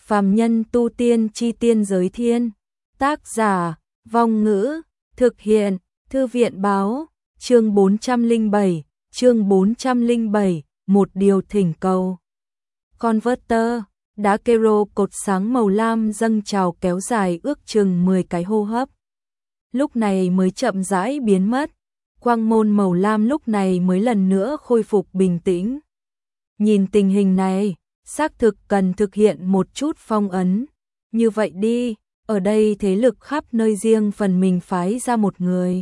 Phàm nhân tu tiên chi tiên giới thiên. Tác giả, Vong Ngữ, thực hiện, Thư viện báo, chương 407, một điều thỉnh cầu. Converter, đá kero cột sáng màu lam dâng trào kéo dài ước chừng 10 cái hô hấp. Lúc này mới chậm rãi biến mất, quang môn màu lam lúc này mới lần nữa khôi phục bình tĩnh. Nhìn tình hình này, xác thực cần thực hiện một chút phong ấn. Như vậy đi, ở đây thế lực khắp nơi riêng phần mình phái ra một người.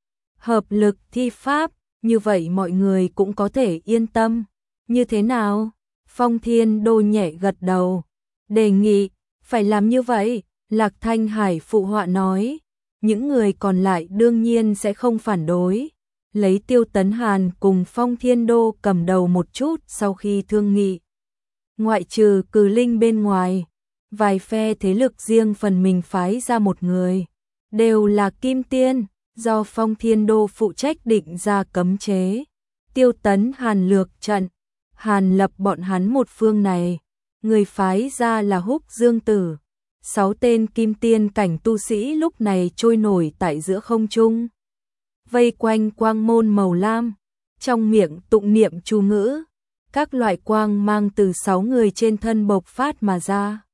Hợp lực thi pháp, như vậy mọi người cũng có thể yên tâm. Như thế nào? Phong Thiên Đô nhẹ gật đầu. Đề nghị, phải làm như vậy, Lạc Thanh Hải phụ họa nói. Những người còn lại đương nhiên sẽ không phản đối. Lấy Tiêu Tấn Hàn cùng Phong Thiên Đô cầm đầu một chút sau khi thương nghị. Ngoại trừ Cừ Linh bên ngoài, vài phe thế lực riêng phần mình phái ra một người. Đều là kim tiên, do Phong Thiên Đô phụ trách định ra cấm chế. Tiêu Tấn Hàn lược trận, Hàn lập bọn hắn một phương này. Người phái ra là Húc Dương Tử. 6 tên kim tiên cảnh tu sĩ lúc này trôi nổi tại giữa không trung. Vây quanh quang môn màu lam, trong miệng tụng niệm chú ngữ. Các loại quang mang từ 6 người trên thân bộc phát mà ra.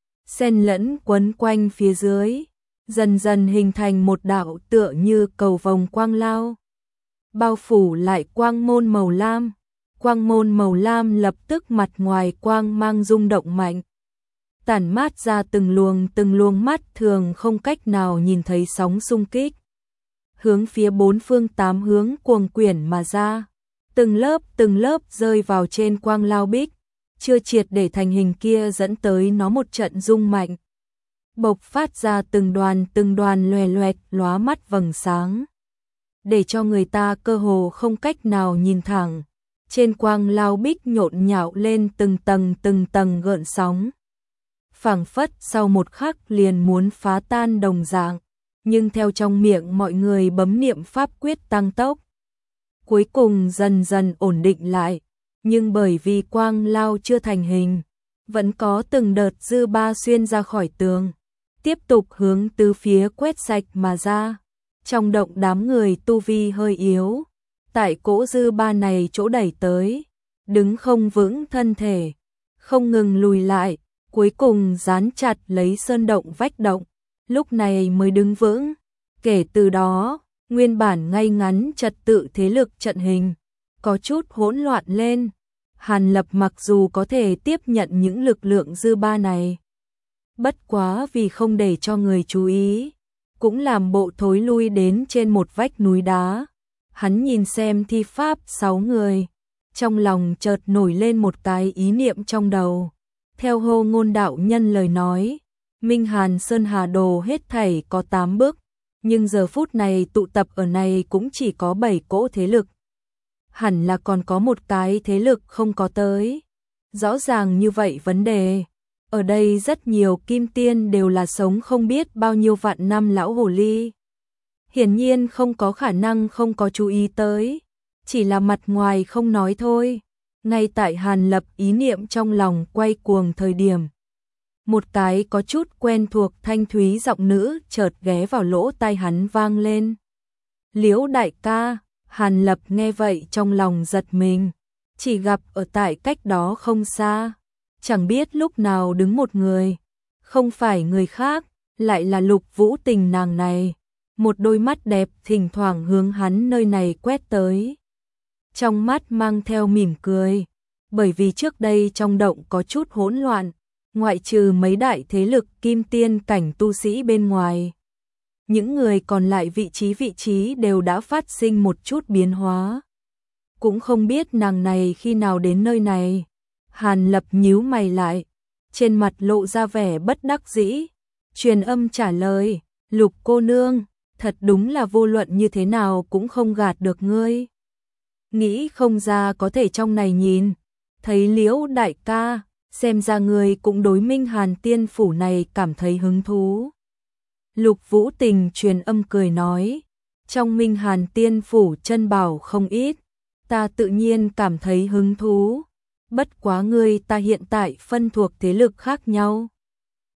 Xen lẫn quấn quanh phía dưới, dần dần hình thành một đạo tựa như cầu vồng quang lao. Bao phủ lại quang môn màu lam. Quang môn màu lam lập tức mặt ngoài quang mang rung động mạnh. Tản mát ra từng luồng mắt thường không cách nào nhìn thấy sóng xung kích. Hướng phía 4 phương 8 hướng cuồng quyển mà ra. Từng lớp rơi vào trên quang lao bích. Chưa triệt để thành hình kia dẫn tới nó một trận rung mạnh. Bộc phát ra từng đoàn loè loẹt lóa mắt vầng sáng. Để cho người ta cơ hồ không cách nào nhìn thẳng. Trên quang lao bích nhộn nhạo lên từng tầng gợn sóng. Phảng phất sau một khắc liền muốn phá tan đồng dạng, nhưng theo trong miệng mọi người bấm niệm pháp quyết tăng tốc. Cuối cùng dần dần ổn định lại, nhưng bởi vì quang lao chưa thành hình, vẫn có từng đợt dư ba xuyên ra khỏi tường, tiếp tục hướng tứ phía quét sạch mà ra. Trong động đám người tu vi hơi yếu, tại cỗ dư ba này chỗ đẩy tới, đứng không vững thân thể, không ngừng lùi lại. Cuối cùng dán chặt lấy sơn động vách động, lúc này mới đứng vững. Kể từ đó, nguyên bản ngay ngắn trật tự thế lực trận hình, có chút hỗn loạn lên. Hàn Lập mặc dù có thể tiếp nhận những lực lượng dư ba này, bất quá vì không để cho người chú ý, cũng làm bộ thối lui đến trên một vách núi đá. Hắn nhìn xem thi pháp 6 người, trong lòng chợt nổi lên một cái ý niệm trong đầu. Theo Hô Ngôn đạo nhân lời nói, Minh Hàn Sơn Hà Đồ hết thảy có 8 bước, nhưng giờ phút này tụ tập ở này cũng chỉ có 7 cỗ thế lực. Hẳn là còn có một cái thế lực không có tới. Rõ ràng như vậy vấn đề. Ở đây rất nhiều kim tiên đều là sống không biết bao nhiêu vạn năm lão hồ ly. Hiển nhiên không có khả năng không có chú ý tới. Chỉ là mặt ngoài không nói thôi. Ngay tại Hàn Lập ý niệm trong lòng quay cuồng thời điểm, một cái có chút quen thuộc thanh thúy giọng nữ chợt ghé vào lỗ tai hắn vang lên. Liễu đại ca. Hàn Lập nghe vậy trong lòng giật mình, chỉ gặp ở tại cách đó không xa, chẳng biết lúc nào đứng một người, không phải người khác, lại là Lục Vũ Tình nàng này, một đôi mắt đẹp thỉnh thoảng hướng hắn nơi này quét tới. Trong mắt mang theo mỉm cười, bởi vì trước đây trong động có chút hỗn loạn, ngoại trừ mấy đại thế lực kim tiên cảnh tu sĩ bên ngoài. Những người còn lại vị trí đều đã phát sinh một chút biến hóa. Cũng không biết nàng này khi nào đến nơi này. Hàn Lập nhíu mày lại, trên mặt lộ ra vẻ bất đắc dĩ, truyền âm trả lời, Lục cô nương, thật đúng là vô luận như thế nào cũng không gạt được ngươi. Nghĩ không ra có thể trong này nhìn, thấy Liễu đại ca, xem ra ngươi cũng đối Minh Hàn tiên phủ này cảm thấy hứng thú. Lục Vũ Tình truyền âm cười nói, trong Minh Hàn tiên phủ chân bảo không ít, ta tự nhiên cảm thấy hứng thú. Bất quá ngươi ta hiện tại phân thuộc thế lực khác nhau,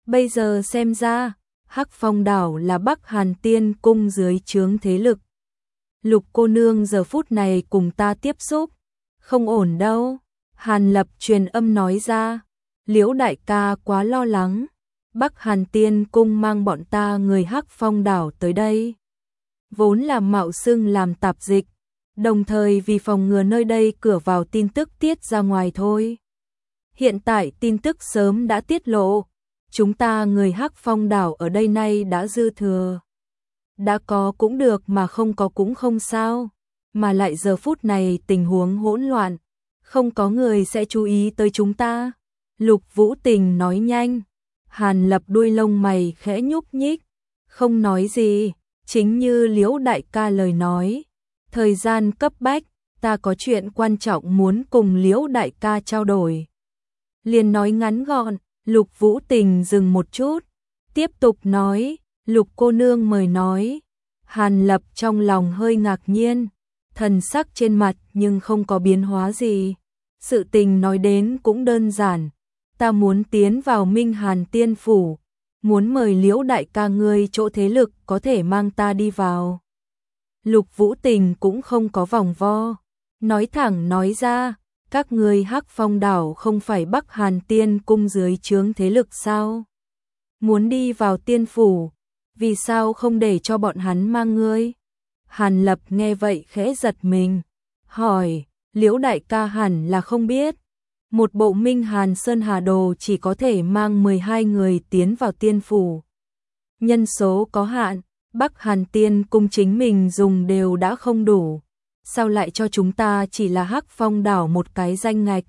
Bây giờ xem ra, Hắc Phong đảo là Bắc Hàn Tiên cung dưới trướng thế lực. Lục cô nương giờ phút này cùng ta tiếp xúc, không ổn đâu. Hàn Lập truyền âm nói ra, Liễu đại ca quá lo lắng, Bắc Hàn Tiên cung mang bọn ta người Hắc Phong đảo tới đây. Vốn là mạo xưng làm tạp dịch, đồng thời vì phòng ngừa nơi đây cửa vào tin tức tiết ra ngoài thôi. Hiện tại tin tức sớm đã tiết lộ, chúng ta người Hắc Phong đảo ở đây nay đã dư thừa. Đã có cũng được mà không có cũng không sao, mà lại giờ phút này tình huống hỗn loạn, không có người sẽ chú ý tới chúng ta. Lục Vũ Tình nói nhanh. Hàn Lập đuôi lông mày khẽ nhúc nhích, không nói gì, chính như Liễu đại ca lời nói. Thời gian cấp bách, ta có chuyện quan trọng muốn cùng Liễu đại ca trao đổi. Liền nói ngắn gọn. Lục Vũ Tình dừng một chút, tiếp tục nói, Lục cô nương mời nói. Hàn Lập trong lòng hơi ngạc nhiên, thần sắc trên mặt nhưng không có biến hóa gì. Sự tình nói đến cũng đơn giản, ta muốn tiến vào Minh Hàn Tiên phủ, muốn mời Liễu đại ca ngươi chỗ thế lực có thể mang ta đi vào. Lục Vũ Tình cũng không có vòng vo, nói thẳng nói ra, các ngươi Hắc Phong đảo không phải Bắc Hàn Tiên cung dưới trướng thế lực sao? Muốn đi vào tiên phủ, vì sao không để cho bọn hắn mang ngươi? Hàn Lập nghe vậy khẽ giật mình, hỏi, Liễu đại ca hẳn là không biết. Một bộ Minh Hàn Sơn Hà Đồ chỉ có thể mang 12 người tiến vào tiên phủ. Nhân số có hạn, Bắc Hàn Tiên cung chính mình dùng đều đã không đủ. Sao lại cho chúng ta chỉ là Hắc Phong đảo một cái danh ngạch?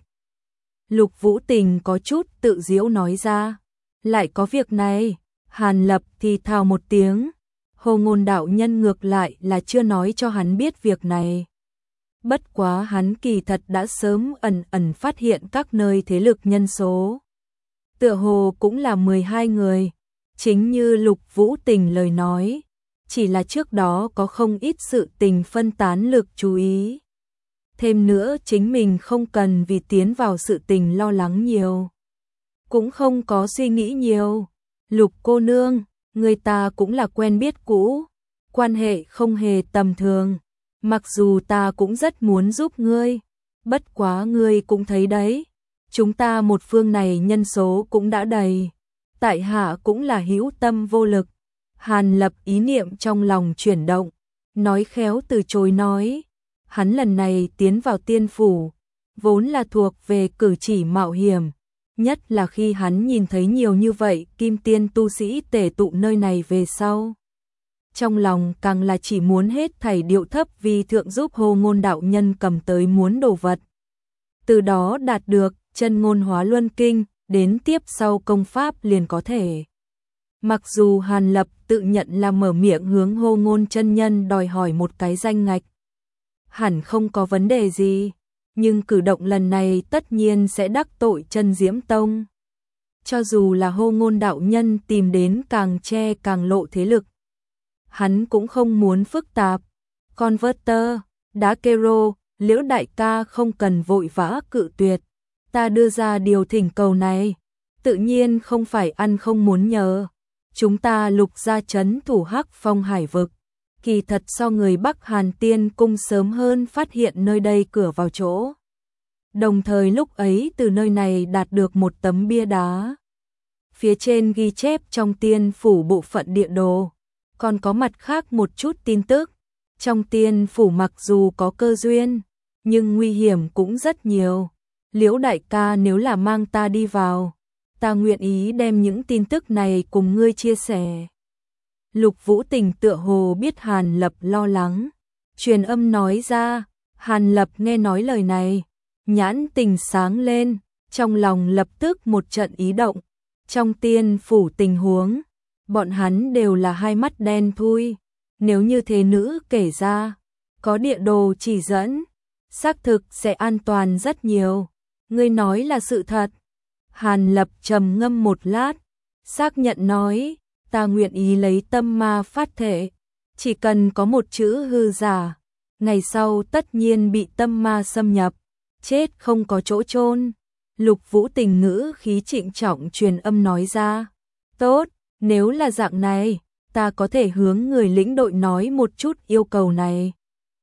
Lục Vũ Tình có chút tự giễu nói ra. Lại có việc này, Hàn Lập thì thào một tiếng. Hồ Ngôn đạo nhân ngược lại là chưa nói cho hắn biết việc này. Bất quá hắn kỳ thật đã sớm ẩn ẩn phát hiện các nơi thế lực nhân số. Tựa hồ cũng là 12 người, chính như Lục Vũ Tình lời nói. Chỉ là trước đó có không ít sự tình phân tán lực chú ý. Thêm nữa chính mình không cần vì tiến vào sự tình lo lắng nhiều. Cũng không có suy nghĩ nhiều. Lục cô nương, người ta cũng là quen biết cũ. Quan hệ không hề tầm thường. Mặc dù ta cũng rất muốn giúp ngươi. Bất quá ngươi cũng thấy đấy. Chúng ta một phương này nhân số cũng đã đầy. Tại hạ cũng là hữu tâm vô lực. Hàn Lập ý niệm trong lòng chuyển động, nói khéo từ chối nói, hắn lần này tiến vào tiên phủ, vốn là thuộc về cử chỉ mạo hiểm, nhất là khi hắn nhìn thấy nhiều như vậy kim tiên tu sĩ tề tụ nơi này về sau. Trong lòng càng là chỉ muốn hết thảy điệu thấp vì thượng giúp Hồ Ngôn đạo nhân cầm tới muốn đồ vật. Từ đó đạt được chân ngôn hóa luân kinh, đến tiếp sau công pháp liền có thể. Mặc dù Hàn Lập tự nhận là mở miệng hướng Hồ Ngôn chân nhân đòi hỏi một cái danh ngạch, hẳn không có vấn đề gì, nhưng cử động lần này tất nhiên sẽ đắc tội Chân Diễm Tông. Cho dù là Hồ Ngôn đạo nhân tìm đến càng che càng lộ thế lực, hắn cũng không muốn phức tạp. Converter, đá kero, Liễu đại ca không cần vội vã cự tuyệt, ta đưa ra điều thỉnh cầu này, tự nhiên không phải ăn không muốn nhờ. Chúng ta Lục gia trấn thủ Hắc Phong hải vực, kỳ thật so người Bắc Hàn Tiên cung sớm hơn phát hiện nơi đây cửa vào chỗ. Đồng thời lúc ấy từ nơi này đạt được một tấm bia đá. Phía trên ghi chép trong tiên phủ bộ phận địa đồ, còn có mặt khác một chút tin tức. Trong tiên phủ mặc dù có cơ duyên, nhưng nguy hiểm cũng rất nhiều. Liễu đại ca nếu là mang ta đi vào, ta nguyện ý đem những tin tức này cùng ngươi chia sẻ. Lục Vũ Tình tựa hồ biết Hàn Lập lo lắng, truyền âm nói ra. Hàn Lập nghe nói lời này, nhãn tình sáng lên, trong lòng lập tức một trận ý động. Trong tiên phủ tình huống, bọn hắn đều là hai mắt đen thui. Nếu như thế nữ kể ra, có địa đồ chỉ dẫn, xác thực sẽ an toàn rất nhiều. Ngươi nói là sự thật. Hàn Lập trầm ngâm một lát, xác nhận nói, ta nguyện ý lấy tâm ma phát thể, chỉ cần có một chữ hư giả, ngày sau tất nhiên bị tâm ma xâm nhập, chết không có chỗ chôn. Lục Vũ Tình ngữ khí trịnh trọng truyền âm nói ra, Tốt, nếu là dạng này, ta có thể hướng người lĩnh đội nói một chút yêu cầu này.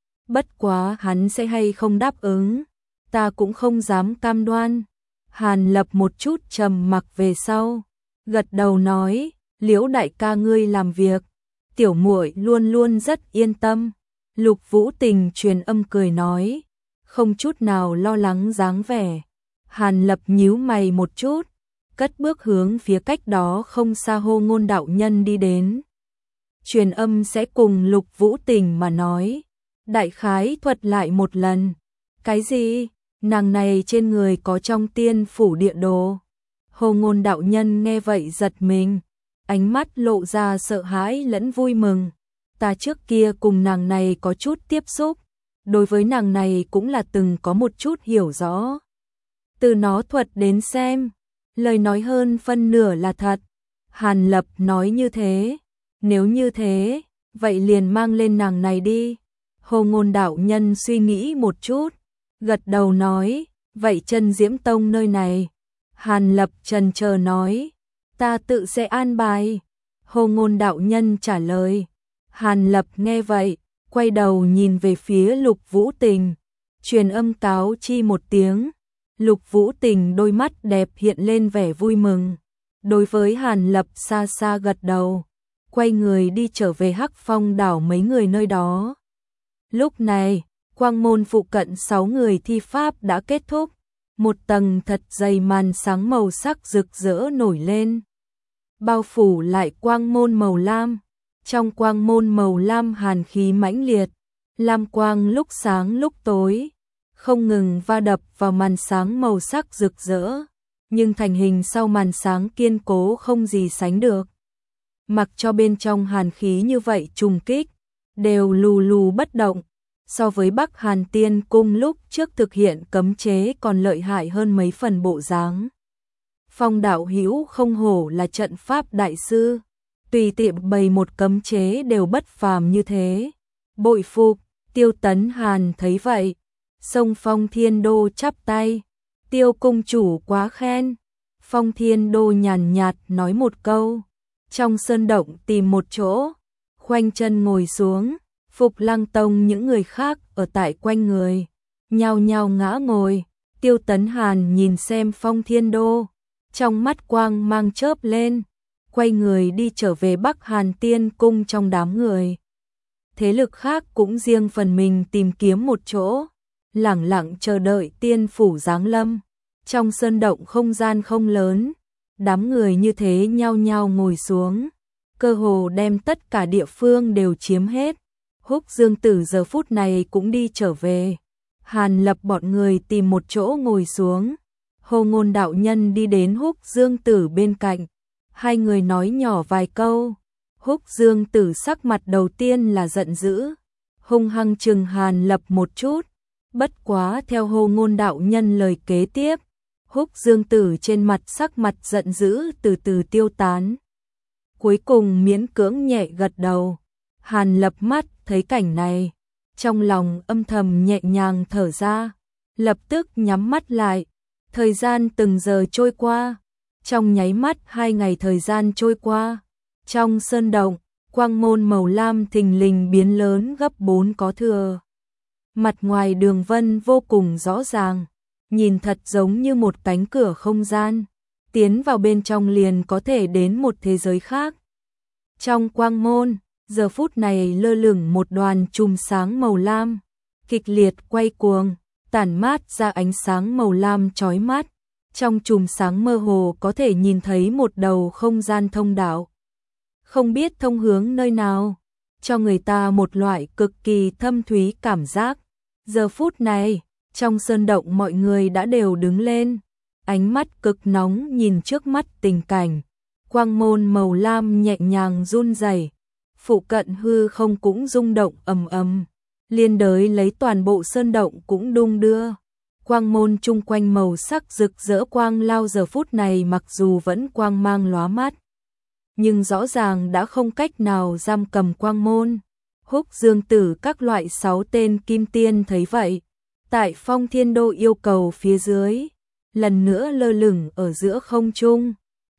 Bất quá hắn sẽ hay không đáp ứng, ta cũng không dám cam đoan. Hàn Lập một chút trầm mặc về sau, gật đầu nói, Liễu đại ca ngươi làm việc, tiểu muội luôn luôn rất yên tâm. Lục Vũ Tình truyền âm cười nói, không chút nào lo lắng dáng vẻ. Hàn Lập nhíu mày một chút, cất bước hướng phía cách đó không xa Hô Ngôn đạo nhân đi đến. Truyền âm sẽ cùng Lục Vũ Tình mà nói, đại khái thuật lại một lần. Cái gì? Nàng này trên người có trong tiên phủ địa đồ. Hô Ngôn đạo nhân nghe vậy giật mình, ánh mắt lộ ra sợ hãi lẫn vui mừng. Ta trước kia cùng nàng này có chút tiếp xúc, đối với nàng này cũng là từng có một chút hiểu rõ. Từ nó thuật đến xem, lời nói hơn phân nửa là thật. Hàn Lập nói như thế, nếu như thế, vậy liền mang lên nàng này đi. Hô Ngôn đạo nhân suy nghĩ một chút, gật đầu nói, vậy Chân Diễm Tông nơi này. Hàn Lập chần chờ nói, ta tự sẽ an bài. Hô Ngôn đạo nhân trả lời. Hàn Lập nghe vậy, quay đầu nhìn về phía Lục Vũ Tình, truyền âm cáo chi một tiếng. Lục Vũ Tình đôi mắt đẹp hiện lên vẻ vui mừng, đối với Hàn Lập xa xa gật đầu, quay người đi trở về Hắc Phong đảo mấy người nơi đó. Lúc này, quang môn phụ cận 6 người thi pháp đã kết thúc, một tầng thật dày màn sáng màu sắc rực rỡ nổi lên, bao phủ lại quang môn màu lam. Trong quang môn màu lam hàn khí mãnh liệt, lam quang lúc sáng lúc tối, không ngừng va đập vào màn sáng màu sắc rực rỡ, nhưng thành hình sau màn sáng kiên cố không gì sánh được. Mặc cho bên trong hàn khí như vậy trùng kích, đều lù lù bất động, so với Bắc Hàn Tiên Cung lúc trước thực hiện cấm chế còn lợi hại hơn mấy phần bộ dáng. Phong đạo hữu không hổ là trận pháp đại sư, tùy tiện bày một cấm chế đều bất phàm như thế. Bội phục. Tiêu Tấn Hàn thấy vậy, xông Phong Thiên Đô chắp tay, Tiêu cung chủ quá khen. Phong Thiên Đô nhàn nhạt nói một câu, trong sơn động tìm một chỗ, khoanh chân ngồi xuống. Phục Lăng Tông những người khác ở tại quanh người, nhao nhao ngã ngồi. Tiêu Tấn Hàn nhìn xem Phong Thiên Đô, trong mắt quang mang chớp lên, quay người đi trở về Bắc Hàn Tiên Cung. Trong đám người thế lực khác cũng riêng phần mình tìm kiếm một chỗ, lẳng lặng chờ đợi tiên phủ giáng lâm. Trong sơn động không gian không lớn, đám người như thế nhao nhao ngồi xuống, cơ hồ đem tất cả địa phương đều chiếm hết. Húc Dương Tử giờ phút này cũng đi trở về. Hàn Lập bọn người tìm một chỗ ngồi xuống. Hô Ngôn đạo nhân đi đến Húc Dương Tử bên cạnh, hai người nói nhỏ vài câu. Húc Dương Tử sắc mặt đầu tiên là giận dữ, hung hăng trừng Hàn Lập một chút. Bất quá theo Hô Ngôn đạo nhân lời kế tiếp, Húc Dương Tử trên mặt sắc mặt giận dữ từ từ tiêu tán. Cuối cùng miễn cưỡng nhẹ gật đầu. Hàn Lập mắt thấy cảnh này, trong lòng âm thầm nhẹ nhàng thở ra, lập tức nhắm mắt lại. Thời gian từng giờ trôi qua, trong nháy mắt 2 ngày thời gian trôi qua. Trong sơn động, quang môn màu lam thình lình biến lớn gấp 4 có thừa. Mặt ngoài đường vân vô cùng rõ ràng, nhìn thật giống như một cánh cửa không gian, tiến vào bên trong liền có thể đến một thế giới khác. Trong quang môn, giờ phút này lơ lửng một đoàn chùm sáng màu lam, kịch liệt quay cuồng, tản mát ra ánh sáng màu lam chói mắt. Trong chùm sáng mơ hồ có thể nhìn thấy một đầu không gian thông đạo, không biết thông hướng nơi nào, cho người ta một loại cực kỳ thâm thúy cảm giác. Giờ phút này, trong sơn động mọi người đã đều đứng lên, ánh mắt cực nóng nhìn trước mắt tình cảnh. Quang môn màu lam nhẹ nhàng run rẩy, phụ cận hư không cũng rung động ầm ầm, liên đới lấy toàn bộ sơn động cũng đung đưa. Quang môn chung quanh màu sắc rực rỡ quang lao giờ phút này mặc dù vẫn quang mang lóa mắt, nhưng rõ ràng đã không cách nào giam cầm quang môn. Húc Dương Tử các loại 6 tên kim tiên thấy vậy, tại Phong Thiên Đô yêu cầu phía dưới, lần nữa lơ lửng ở giữa không trung,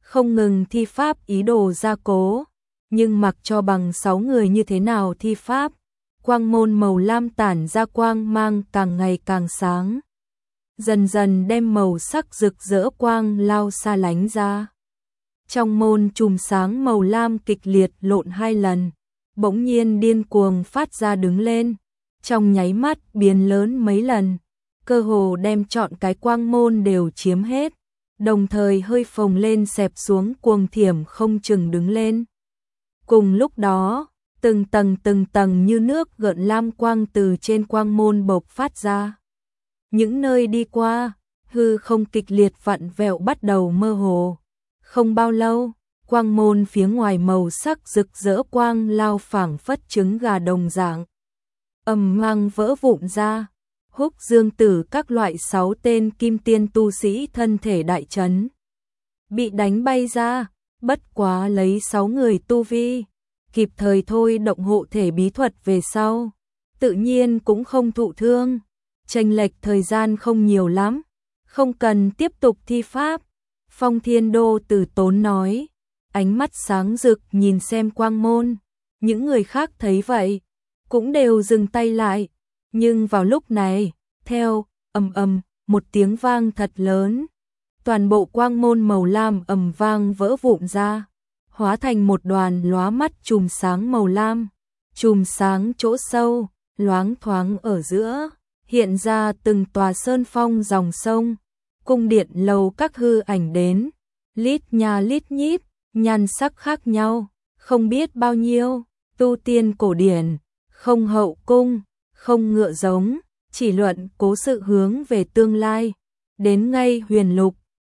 không ngừng thi pháp ý đồ gia cố, nhưng mặc cho bằng 6 người như thế nào thi pháp, quang môn màu lam tản ra quang mang càng ngày càng sáng, dần dần đem màu sắc rực rỡ quang lao xa lánh ra. Trong môn chùm sáng màu lam kịch liệt lộn 2 lần, bỗng nhiên điên cuồng phát ra đứng lên, trong nháy mắt biến lớn mấy lần, cơ hồ đem trọn cái quang môn đều chiếm hết, đồng thời hơi phồng lên xẹp xuống cuồng thiểm không chừng đứng lên. Cùng lúc đó, từng tầng như nước gợn lam quang từ trên quang môn bộc phát ra. Những nơi đi qua, hư không kịch liệt vặn vẹo bắt đầu mơ hồ. Không bao lâu, quang môn phía ngoài màu sắc rực rỡ quang lao phảng phất trứng gà đồng dạng. Ầm mang vỡ vụn ra, Húc Dương Tử các loại 6 tên kim tiên tu sĩ thân thể đại chấn. Bị đánh bay ra, bất quá lấy 6 người tu vi, kịp thời thôi động hộ thể bí thuật về sau, tự nhiên cũng không thụ thương. Chênh lệch thời gian không nhiều lắm, không cần tiếp tục thi pháp. Phong Thiên Đô Tử Tốn nói, ánh mắt sáng rực nhìn xem quang môn. Những người khác thấy vậy, cũng đều dừng tay lại. Nhưng vào lúc này, theo ầm một tiếng vang thật lớn, toàn bộ quang môn màu lam ầm vang vỡ vụn ra, hóa thành một đoàn lóa mắt chùm sáng màu lam. Chùm sáng chỗ sâu, loáng thoáng ở giữa, hiện ra từng tòa sơn phong dòng sông, cung điện lầu các hư ảnh đến, lít nhà lít nhít, nhan sắc khác nhau, không biết bao nhiêu, tu tiên cổ điển, không hậu cung, không ngựa giống, chỉ luận cố sự hướng về tương lai, đến ngay huyền lục,